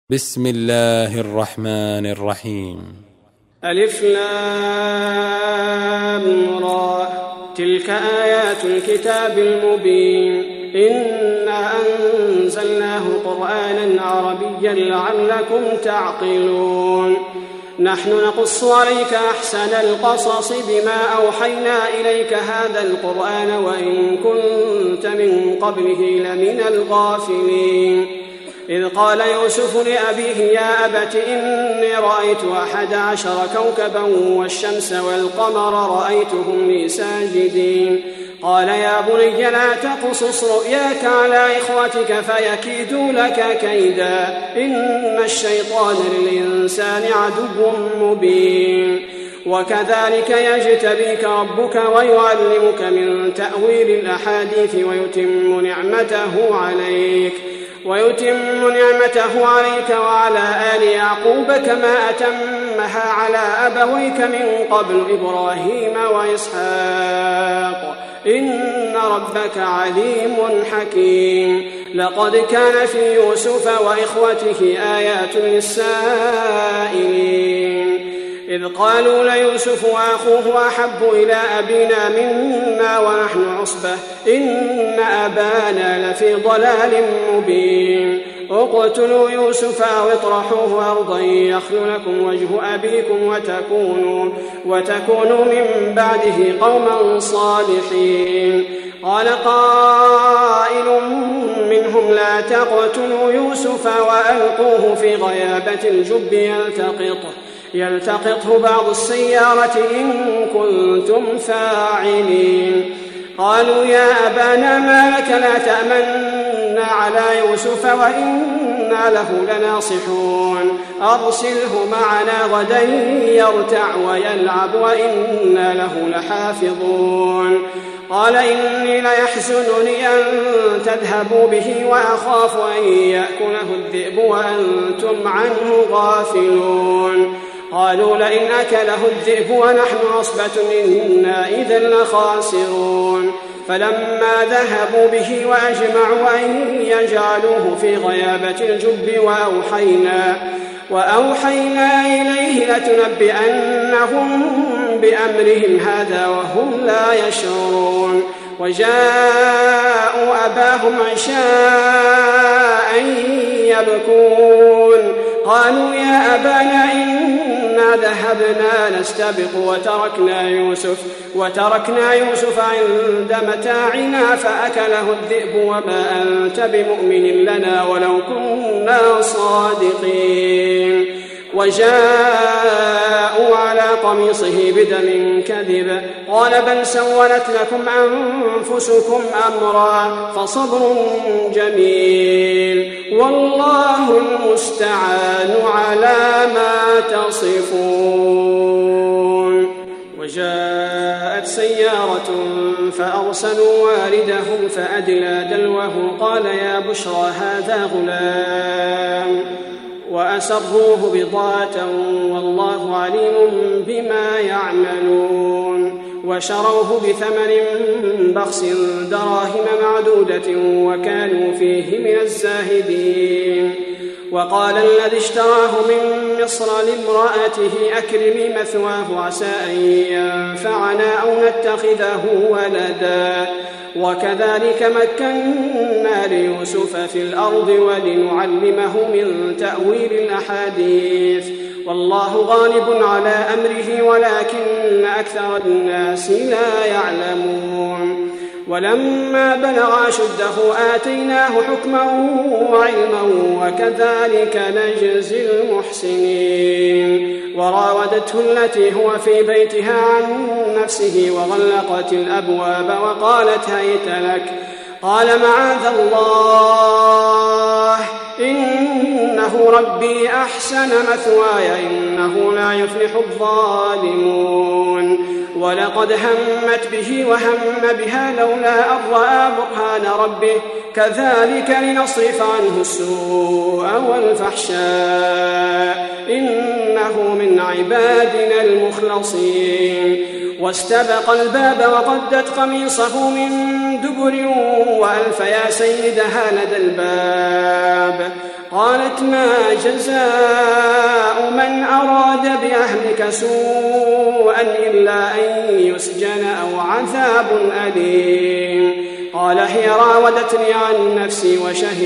بسم الله الرحمن الرحيم. ألف لام را، تلك آيات الكتاب المبين. إنا أنزلناه قرآنا عربيا لعلكم تعقلون. نحن نقص عليك أحسن القصص بما أوحينا إليك هذا القرآن وإن كنت من قبله لمن الغافلين. إذ قال يوسف لأبيه يا أبت إني رأيت 11 كوكبا والشمس والقمر رأيتهم لي ساجدين. قال يا بني لا تقصص رؤياك على إخوتك فيكيدوا لك كيدا، إن الشيطان للإنسان عدو مبين. وكذلك يجتبيك ربك ويعلمك من تأويل الأحاديث ويتم نعمته عليك وعلى آل يعقوب كما أتمها على أبويك من قبل إبراهيم وإسحاق، إن ربك عليم حكيم. لقد كان في يوسف وإخوته آيات للسائلين، إذ قالوا ليوسف وأخوه أحب إلى أبينا منا ونحن عصبة إن أبانا لفي ضلال مبين. اقتلوا يوسف أو اطرحوه أرضا يخل لكم وجه أبيكم وتكونوا من بعده قوما صالحين. قال قائل منهم لا تقتلوا يوسف وألقوه في غيابة الجب يلتقطه بعض السيارة إن كنتم فاعلين. قالوا يا أبانا ما لك لا تأمنا على يوسف وإنا له لناصحون، أرسله معنا غدا يرتع ويلعب وإنا له لحافظون. قال إني ليحزنني أن تذهبوا به وأخاف أن يأكله الذئب وأنتم عنه غافلون. قالوا لئن أكله الذئب ونحن عصبة إنا إذا لخاسرون. فلما ذهبوا به وأجمعوا أن يجعلوه في غيابة الجب وأوحينا إليه لتنبئنهم بأمرهم هذا وهم لا يشعرون. وجاءوا أباهم عشاء يبكون. قالوا يا أبانا إنا ذهبنا نستبق وتركنا يوسف عند متاعنا فأكله الذئب وما أنت بمؤمن لنا ولو كنا صادقين. وجاءوا على قميصه بدم كذب قال بل سولت لكم أنفسكم أمرا فصبر جميل والله المستعان على ما تصفون. وجاءت سيارة فأرسلوا واردهم فأدلى دلوه قال يا بشرى هذا غلام وأسروه بضاعة والله عليم بما يعملون. وشروه بثمن بخس دراهم معدودة وكانوا فيه من الزاهدين. وقال الذي اشتراه من مصر لامرأته أكرمي مثواه عسى أن ينفعنا أو نتخذه ولدا. وكذلك مكنا ليوسف في الأرض ولنعلمه من تأويل الأحاديث والله غالب على أمره ولكن أكثر الناس لا يعلمون. ولما بلغ أشده آتيناه حكما وعلما وكذلك نجزي المحسنين. وراودته التي هو في بيتها عن نفسه وغلقت الأبواب وقالت هيت لك قال معاذ الله إنه ربي أحسن مثواي إنه لا يفلح الظالمون. ولقد همت به وهم بها لولا أن رأى برهان ربه كذلك لنصرف عنه السوء والفحشاء إنه من عبادنا المخلصين. واستبق الباب وقدت قميصه من دبر وألف يا سيدها لدى الباب قالت ما جزاء من أراد بأهلك سوءا إلا أن يسجن أو عذاب أليم. قال هي راودتني عن نفسي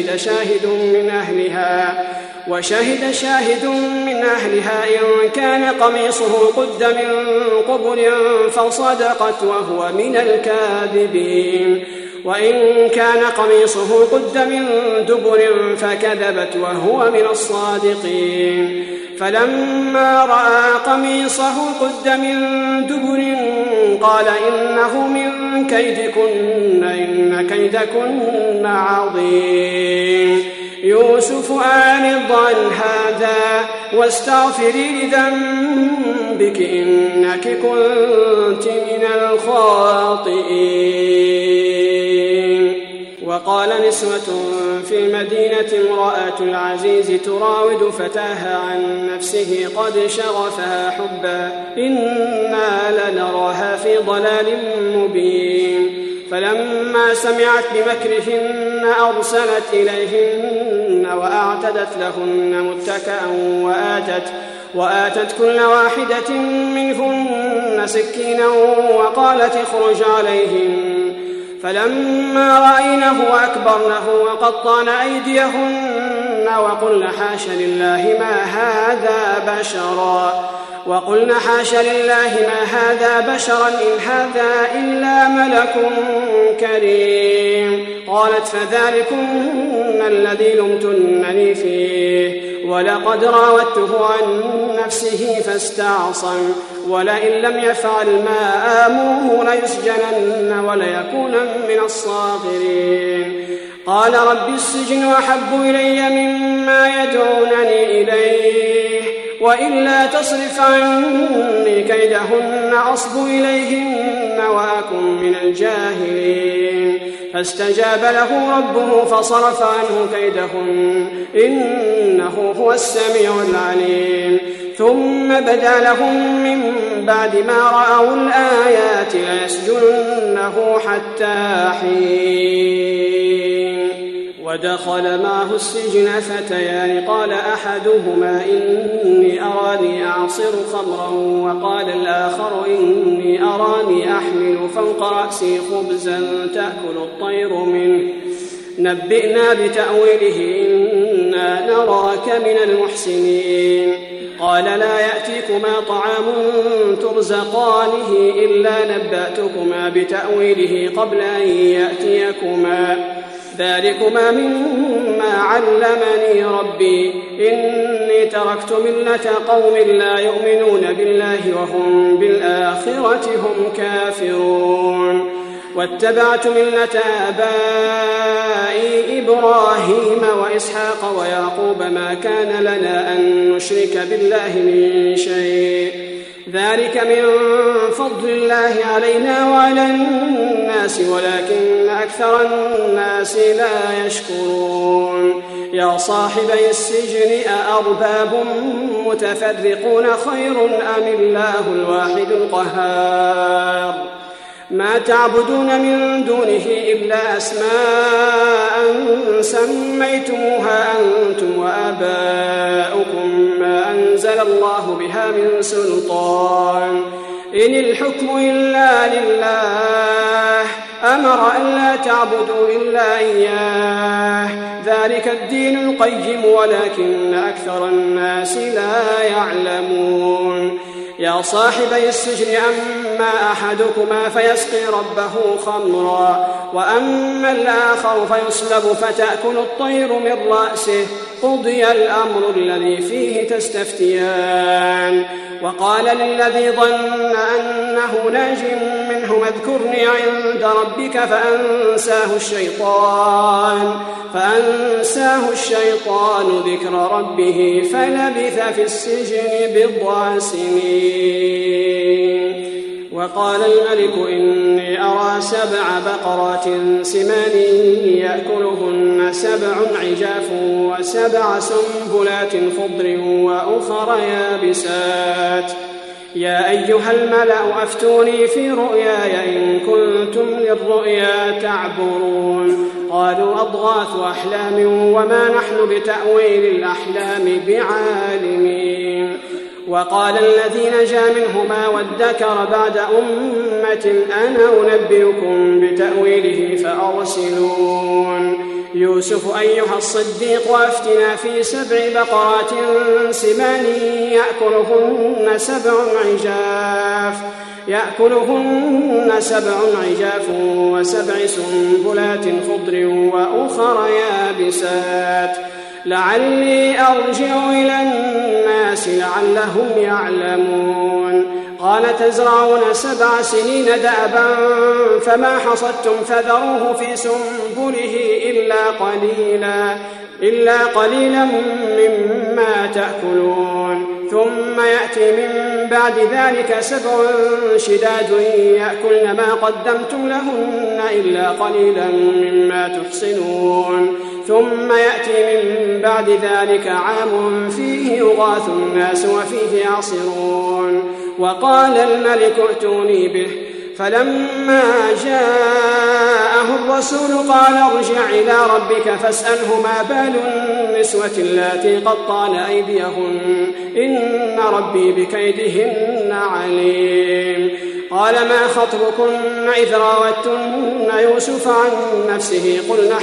وشهد شاهد من أهلها إن كان قميصه قد من قبل فصدقت وهو من الكاذبين، وإن كان قميصه قد من دبر فكذبت وهو من الصادقين. فلما رأى قميصه قد من دبر قال إنه من كيدكن إن كيدكن عظيم. يوسف أعرض عن هذا واستغفري لذنبك إنك كنت من الخاطئين. وقال نسوة في المدينة امرأة العزيز تراود فتاها عن نفسه قد شغفها حبا إنا لنراها في ضلال مبين. فلما سمعت بمكرهن أرسلت إليهن وأعتدت لهن متكأ وآتت كل واحدة منهن سكينا وقالت اخرج عليهن. فلما رأينه أكبرنه وقطعن أيديهن وقلن حاش لله ما هذا بشرا إن هذا إلا ملك كريم. قالت فذلكن الذي لمتنني فيه ولقد راودته عن نفسه فاستعصم ولئن لم يفعل ما آمره ليسجنن وليكون من الصاغرين. قال رب السجن أحب إلي مما يدعونني إليه وإلا تصرف عني كيدهن أصب إليهن وأكن من الجاهلين. فاستجاب له ربه فصرف عنه كيدهن إنه هو السميع العليم. ثم بدا لهم من بعد ما رأوا الآيات ليسجننه حتى حين. ودخل معه السجن فتيان قال أحدهما إني أراني أعصر خمرا وقال الآخر إني أراني أحمل فوق رأسي خبزا تأكل الطير منه نبئنا بتأويله إنا نراك من المحسنين. قال لا يأتيكما طعام ترزقانه إلا نبأتكما بتأويله قبل أن يأتيكما ذلكما مما علمني ربي إني تركت ملة قوم لا يؤمنون بالله وهم بالآخرة هم كافرون واتبعت ملة آبائي إبراهيم وإسحاق ويعقوب ما كان لنا أن نشرك بالله من شيء ذلك من فضل الله علينا وعلى الناس ولكن أكثر الناس لا يشكرون. يا صاحبي السجن أأرباب متفرقون خير أم الله الواحد القهار. ما تعبدون من دونه إلا أسماء سميتموها أنتم وآباؤكم ما أنزل الله بها من سلطان إن الحكم إلا لله أمر أن لا تعبدوا إلا إياه ذلك الدين القيم ولكن أكثر الناس لا يعلمون. يا صاحبي السجن أما أحدكما فيسقي ربه خمرا وأما الآخر فيصلب فتأكل الطير من رأسه قضي الأمر الذي فيه تستفتيان. وقال للذي ظن أنه ناج منه اذكرني عند ربك فأنساه الشيطان ذكر ربه فلبث في السجن بضع سنين. وقال الملك إني أرى 7 بقرات سمان يأكلهن 7 عجاف و7 سنبلات خضر وأخر يابسات. يا أيها الملأ أفتوني في رؤياي إن كنتم للرؤيا تعبرون. قالوا أضغاث أحلام وما نحن بتأويل الأحلام بعالمين. وقال الذي نجا منهما وادكر بعد أمة أنا أنبئكم بتأويله فأرسلون. يوسف أيها الصديق أفتنا في 7 بقرات سمان يأكلهن 7 عجاف و7 سنبلات خضر وأخر يابسات لعلي أرجع إلى الناس لعلهم يعلمون. قال تزرعون 7 سنين دأبا فما حصدتم فذروه في سنبله إلا قليلا مما تأكلون. ثم يأتي من بعد ذلك 7 شداد يأكلن ما قدمتم لهن إلا قليلا مما تحصنون. ثم يأتي من بعد ذلك عام فيه يغاث الناس وفيه يعصرون. وقال الملك ائتوني به فلما جاءه الرسول قال ارجع إلى ربك فاسأله ما بال النسوة اللاتي قطعن أيديهن إن ربي بكيدهن عليم. قال ما خطبكن إذ راوتن يوسف عن نفسه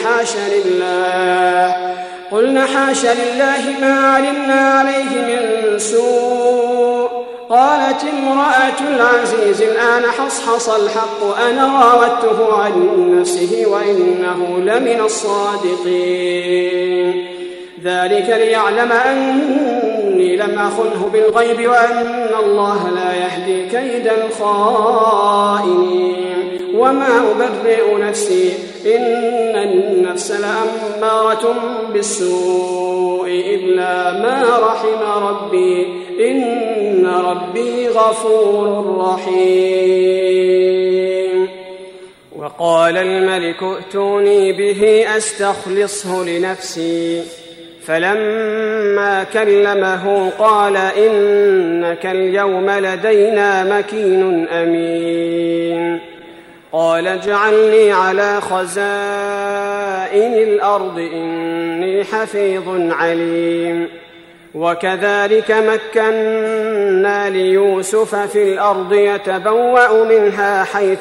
قلنا حاش لله ما علمنا عليه من سوء. قالت امرأة العزيز الآن حصحص الحق أنا راودته عن نفسه وإنه لمن الصادقين. ذلك ليعلم أني لم أخنه بالغيب وأن الله لا يهدي كيد الخائنين. وما أبرئ نفسي إن النفس لأمارة بالسوء إلا ما رحم ربي إن ربي غفور رحيم. وقال الملك ائتوني به أستخلصه لنفسي فلما كلمه قال إنك اليوم لدينا مكين أمين. قال اجعلني على خزائن الأرض إني حفيظ عليم. وكذلك مكنا ليوسف في الأرض يتبوأ منها حيث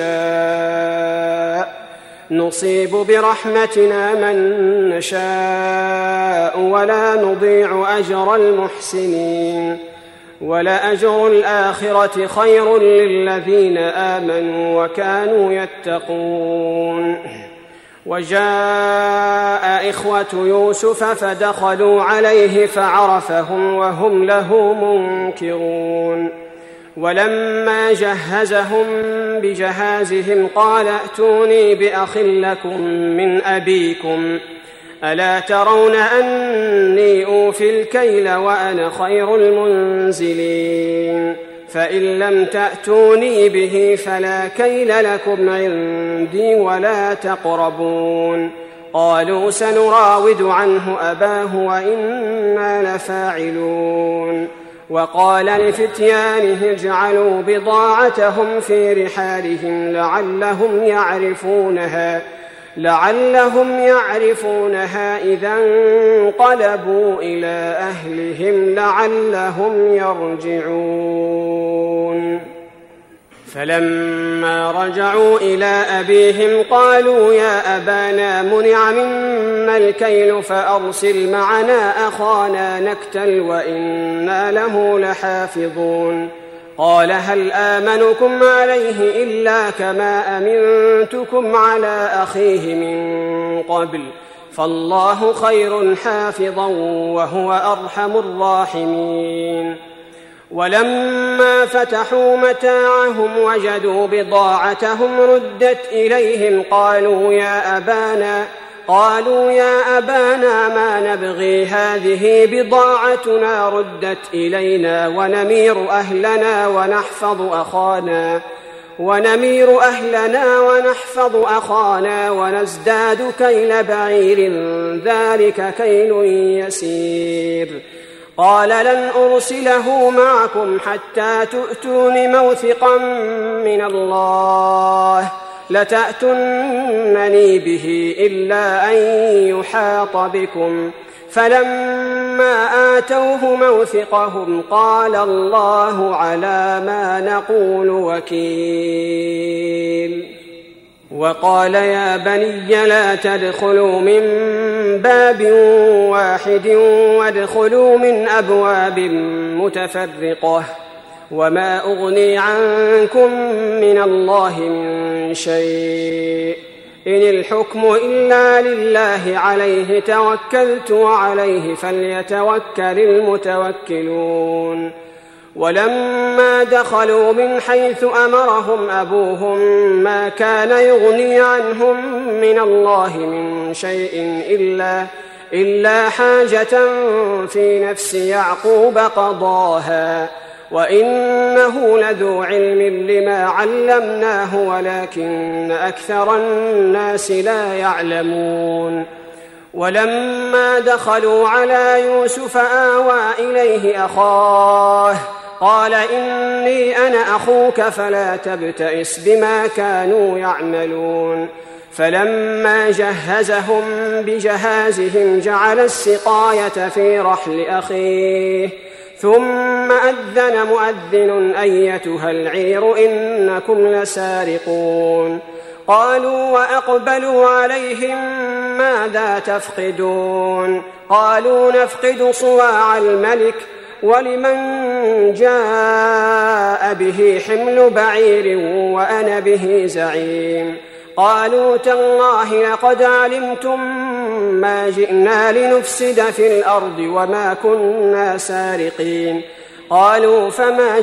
يشاء نصيب برحمتنا من نشاء ولا نضيع أجر المحسنين. ولأجر الآخرة خير للذين آمنوا وكانوا يتقون. وجاء إخوة يوسف فدخلوا عليه فعرفهم وهم له منكرون. ولما جهزهم بجهازهم قال ائتوني بأخ لكم من أبيكم ألا ترون أني أوفي الكيل وأنا خير المنزلين. فإن لم تأتوني به فلا كيل لكم عندي ولا تقربون. قالوا سنراود عنه أباه وإنا لفاعلون. وقال لفتيانه اجعلوا بضاعتهم في رحالهم لعلهم يعرفونها إذا انقلبوا إلى أهلهم لعلهم يرجعون. فلما رجعوا إلى أبيهم قالوا يا أبانا منع منا الكيل فأرسل معنا أخانا نكتل وإنا له لحافظون. قال هل آمنكم عليه إلا كما أمنتكم على أخيه من قبل فالله خير حافظا وهو أرحم الراحمين. ولما فتحوا متاعهم وجدوا بضاعتهم ردت إليهم قالوا يا أبانا ما نبغي هذه بضاعتنا ردت إلينا ونمير أهلنا ونحفظ أخانا ونزداد كيل بعير ذلك كيل يسير. قال لن أرسله معكم حتى تؤتون موثقا من الله لتأتنني به إلا أن يحاط بكم. فلما آتوه موثقهم قال الله على ما نقول وكيل. وقال يا بني لا تدخلوا من باب واحد وادخلوا من أبواب متفرقة وما أغني عنكم من الله من شيء إن الحكم إلا لله عليه توكلت وعليه فليتوكل المتوكلون. ولما دخلوا من حيث أمرهم أبوهم ما كان يغني عنهم من الله من شيء إلا حاجة في نفس يعقوب قضاها وإنه لذو علم لما علمناه ولكن أكثر الناس لا يعلمون. ولما دخلوا على يوسف آوى إليه أخاه قال إني أنا أخوك فلا تبتئس بما كانوا يعملون. فلما جهزهم بجهازهم جعل السقاية في رحل أخيه ثم أذن مؤذن أيتها العير إنكم لسارقون. قالوا وأقبلوا عليهم ماذا تفقدون؟ قالوا نفقد صواع الملك ولمن جاء به حمل بعير وأنا به زعيم. قالوا تالله لقد علمتم ما جئنا لنفسد في الأرض وما كنا سارقين. قالوا فما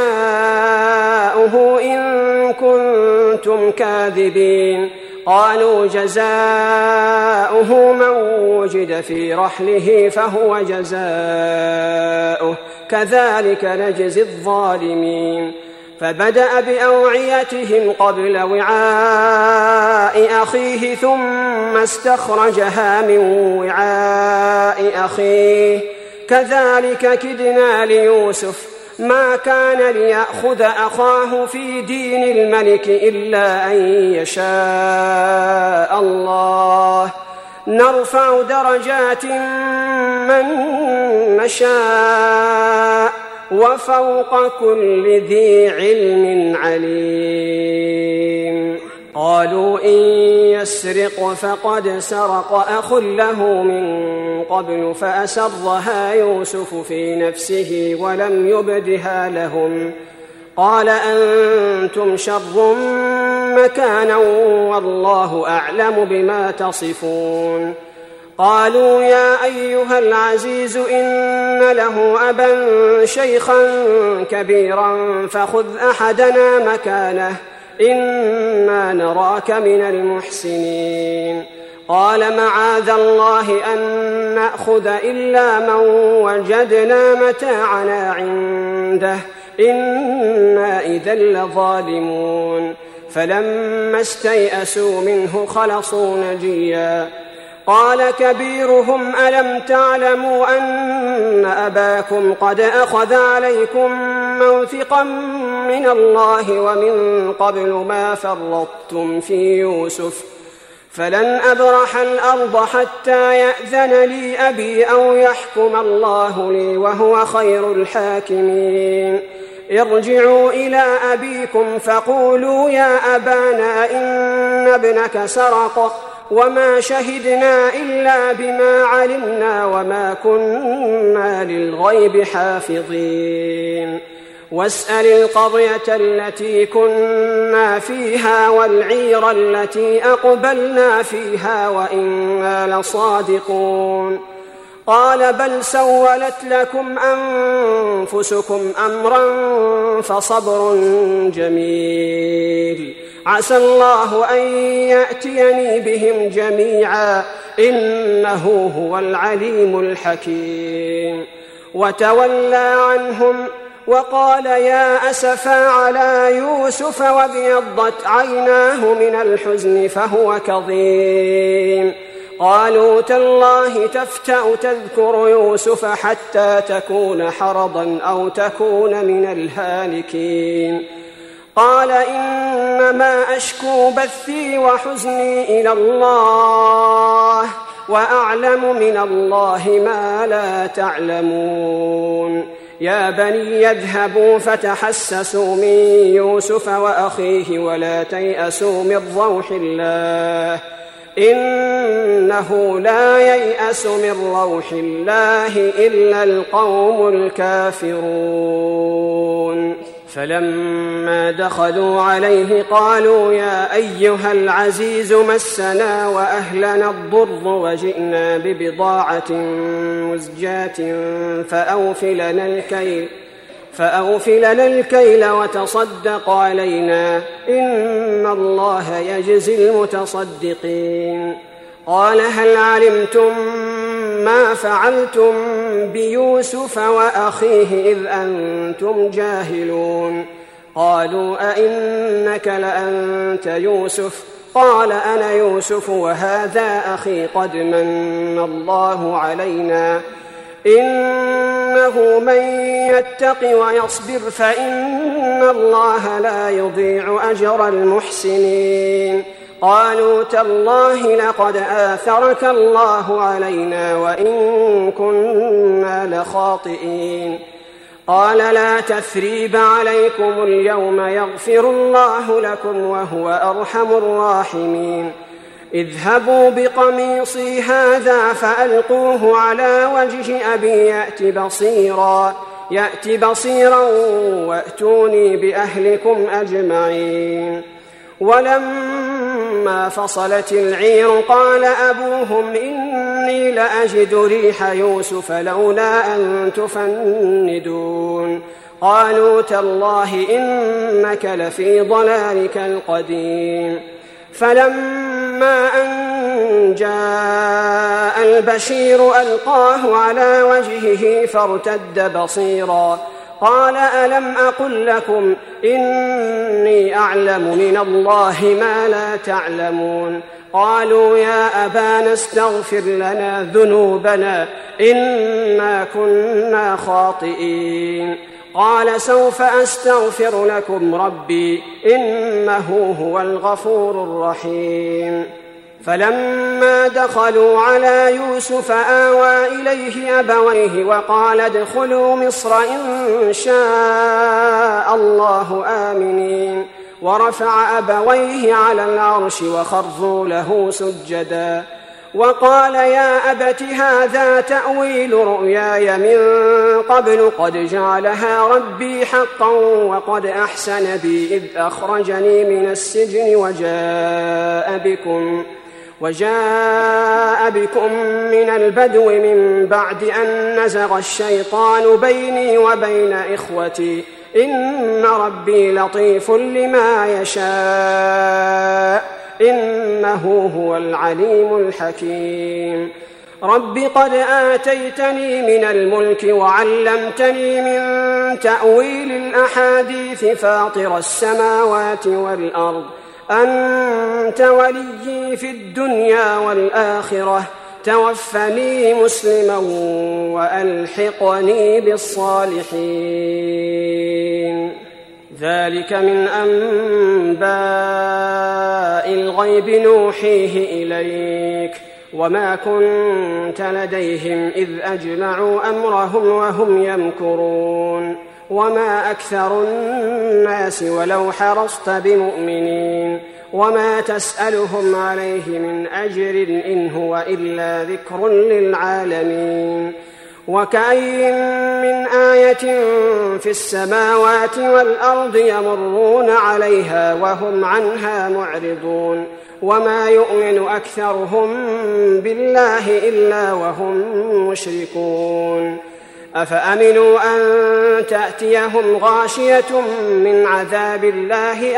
جزاؤه إن كنتم كاذبين؟ قالوا جزاؤه من وجد في رحله فهو جزاؤه كذلك نجزي الظالمين. فبدأ بأوعيتهم قبل وعاء أخيه ثم استخرجها من وعاء أخيه كذلك كدنا ليوسف ما كان ليأخذ أخاه في دين الملك إلا أن يشاء الله نرفع درجات من نشاء وفوق كل ذي علم عليم. قالوا إن يسرق فقد سرق أخ له من قبل فأسرها يوسف في نفسه ولم يبدها لهم. قال أنتم شر مكانا والله أعلم بما تصفون. قالوا يا أيها العزيز إن له أبا شيخا كبيرا فخذ أحدنا مكانه إنا نراك من المحسنين. قال معاذ الله أن نأخذ إلا من وجدنا متاعنا عنده إنا إذا لظالمون. فلما استيئسوا منه خلصوا نجيا. قال كبيرهم ألم تعلموا أن أباكم قد أخذ عليكم موثقا من الله ومن قبل ما فرطتم في يوسف فلن أبرح الأرض حتى يأذن لي أبي أو يحكم الله لي وهو خير الحاكمين. ارجعوا إلى أبيكم فقولوا يا أبانا إن ابنك سرق وما شهدنا إلا بما علمنا وما كنا للغيب حافظين. واسأل القرية التي كنا فيها والعير التي أقبلنا فيها وإنا لصادقون. قال بل سولت لكم أنفسكم أمرا فصبر جميل عسى الله أن يأتيني بهم جميعا إنه هو العليم الحكيم. وتولى عنهم وقال يا أسفا على يوسف وابيضت عيناه من الحزن فهو كظيم. قالوا تالله تفتأ تذكر يوسف حتى تكون حرضا أو تكون من الهالكين. قال إنما أشكو بثي وحزني إلى الله وأعلم من الله ما لا تعلمون يا بني يذهبوا فتحسسوا من يوسف وأخيه ولا تيأسوا من روح الله إنه لا ييأس من روح الله إلا القوم الكافرون فلما دخلوا عليه قالوا يا أيها العزيز مسنا وأهلنا الضر وجئنا ببضاعة مزجاة فأوف لنا الكيل وتصدق علينا إن الله يجزي المتصدقين قال هل علمتم ما فعلتم بيوسف وأخيه إذ أنتم جاهلون قالوا أئنك لأنت يوسف قال أنا يوسف وهذا أخي قد من الله علينا إنه من يتق ويصبر فإن الله لا يضيع أجر المحسنين قالوا تالله لقد آثرك الله علينا وإن كنا لخاطئين قال لا تثريب عليكم اليوم يغفر الله لكم وهو أرحم الراحمين اذهبوا بقميصي هذا فألقوه على وجه أبي يأت بصيرا وأتوني بأهلكم أجمعين ولما فصلت العير قال أبوهم إني لأجد ريح يوسف لولا أن تفندون قالوا تالله إنك لفي ضلالك القديم فلما أن جاء البشير ألقاه على وجهه فارتد بصيرا قال ألم أقل لكم إني أعلم من الله ما لا تعلمون قالوا يا أبانا استغفر لنا ذنوبنا إنا كنا خاطئين قال سوف أستغفر لكم ربي إنه هو الغفور الرحيم فلما دخلوا على يوسف آوى إليه أبويه وقال ادخلوا مصر إن شاء الله آمنين ورفع أبويه على العرش وخروا له سجدا وقال يا أبت هذا تأويل رؤياي من قبل قد جعلها ربي حقا وقد أحسن بي إذ أخرجني من السجن وجاء بكم من البدو من بعد أن نزغ الشيطان بيني وبين إخوتي إن ربي لطيف لما يشاء إنه هو العليم الحكيم رب قد آتيتني من الملك وعلمتني من تأويل الأحاديث فاطر السماوات والأرض أنت وليي في الدنيا والآخرة توفني مسلما وألحقني بالصالحين ذلك من أنباء الغيب نوحيه إليك وما كنت لديهم إذ أجمعوا أمرهم وهم يمكرون وما أكثر الناس ولو حرصت بمؤمنين وما تسألهم عليه من أجر إن هو إلا ذكر للعالمين وكأين من آية في السماوات والأرض يمرون عليها وهم عنها معرضون وما يؤمن أكثرهم بالله إلا وهم مشركون أفأمنوا أن تأتيهم غاشية من عذاب الله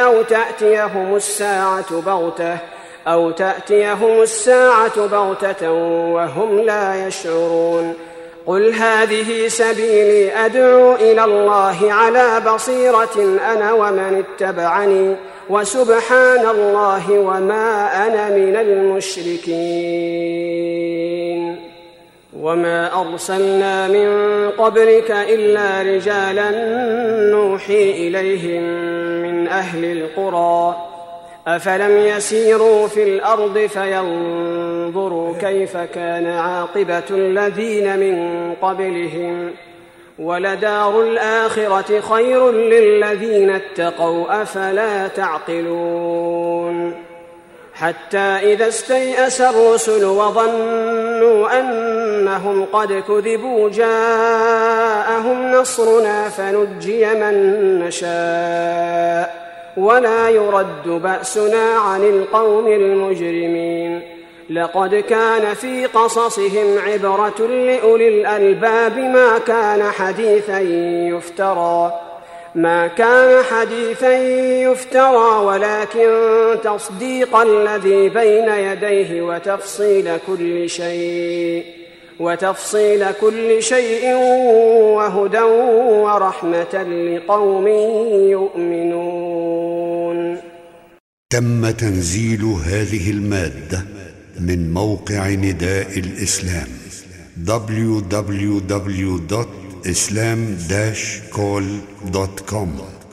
أو تأتيهم الساعة بغتة وهم لا يشعرون قل هذه سبيلي أدعو إلى الله على بصيرة أنا ومن اتبعني وسبحان الله وما أنا من المشركين وما أرسلنا من قبلك إلا رجالا نوحي إليهم من أهل القرى أفلم يسيروا في الأرض فينظروا كيف كان عاقبة الذين من قبلهم ولدار الآخرة خير للذين اتقوا أفلا تعقلون حتى إذا استيأس الرسل وظنوا أنهم قد كذبوا جاءهم نصرنا فنجي من نشاء ولا يرد بأسنا عن القوم المجرمين لقد كان في قصصهم عبرة لأولي الألباب ما كان حديثا يفترى ولكن تصديق الذي بين يديه وتفصيل كل شيء وهدى ورحمة لقوم يؤمنون. تم تنزيل هذه المادة من موقع نداء الإسلام www.islam-call.com